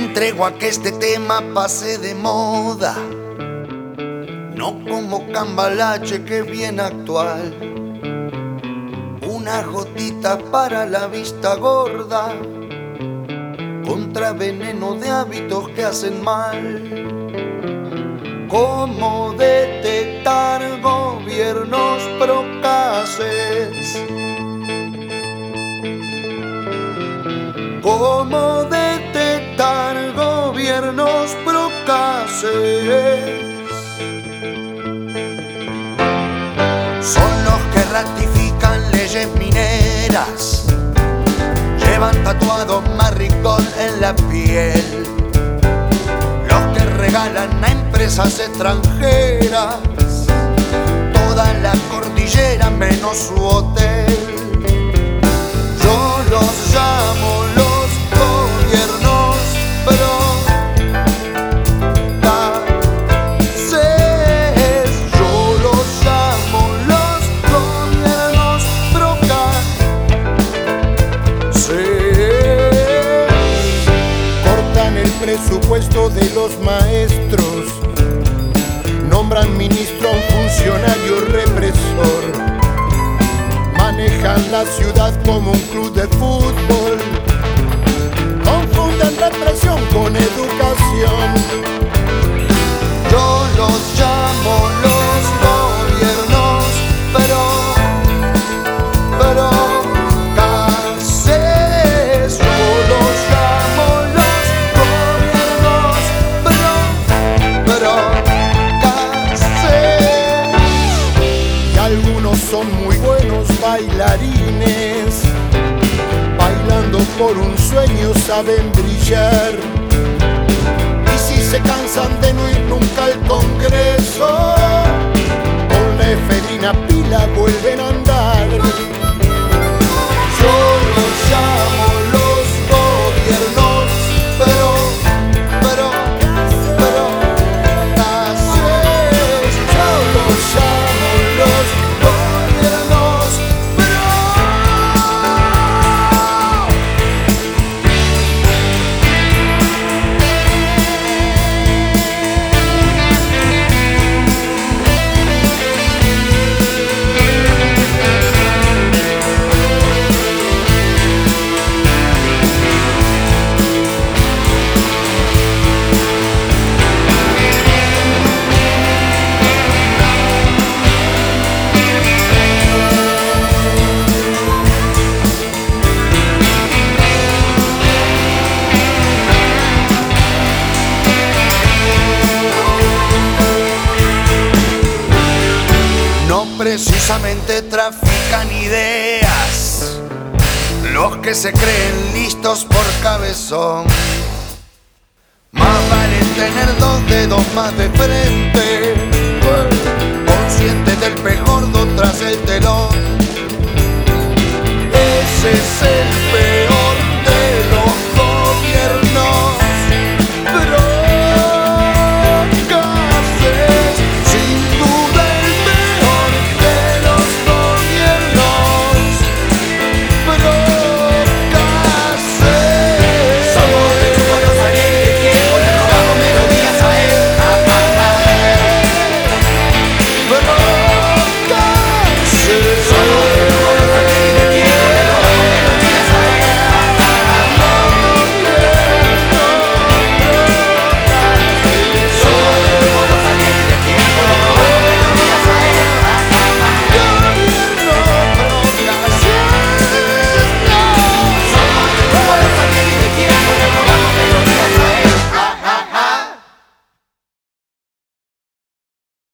entrego a que este tema pase de moda, no como Cambalache que es bien actual. Una gotita para la vista gorda, contra veneno de hábitos que hacen mal. ¿Cómo detectar gobiernos procaces? ¿Cómo detectar gobiernos procaces? Son los que ratifican leyes mineras, llevan tatuado Maricón en la piel, los que regalan a empresas extranjeras toda la cordillera menos su hotel. Yo los llamo los gobiernos procaces. Yo los llamo los gobiernos procaces. Cortan el presupuesto de los maestros, nombran ministro a un funcionario represor, manejan la ciudad como un club de fútbol, confunden represión con educación. Yo los llamo los gobiernos procaces. Yo los llamo los gobiernos procaces. Y algunos son muy buenos bailarines, bailando por un sueño saben brillar. Y si se cansan de no ir nunca al Congreso, con la efedrina pila vuelven a andar. Yo los llamo los gobiernos procaces. Yo los llamo los gobiernos precisamente trafican ideas los que se creen listos por cabezón. Más vale tener dos dedos más de frente, consciente del pez gordo tras el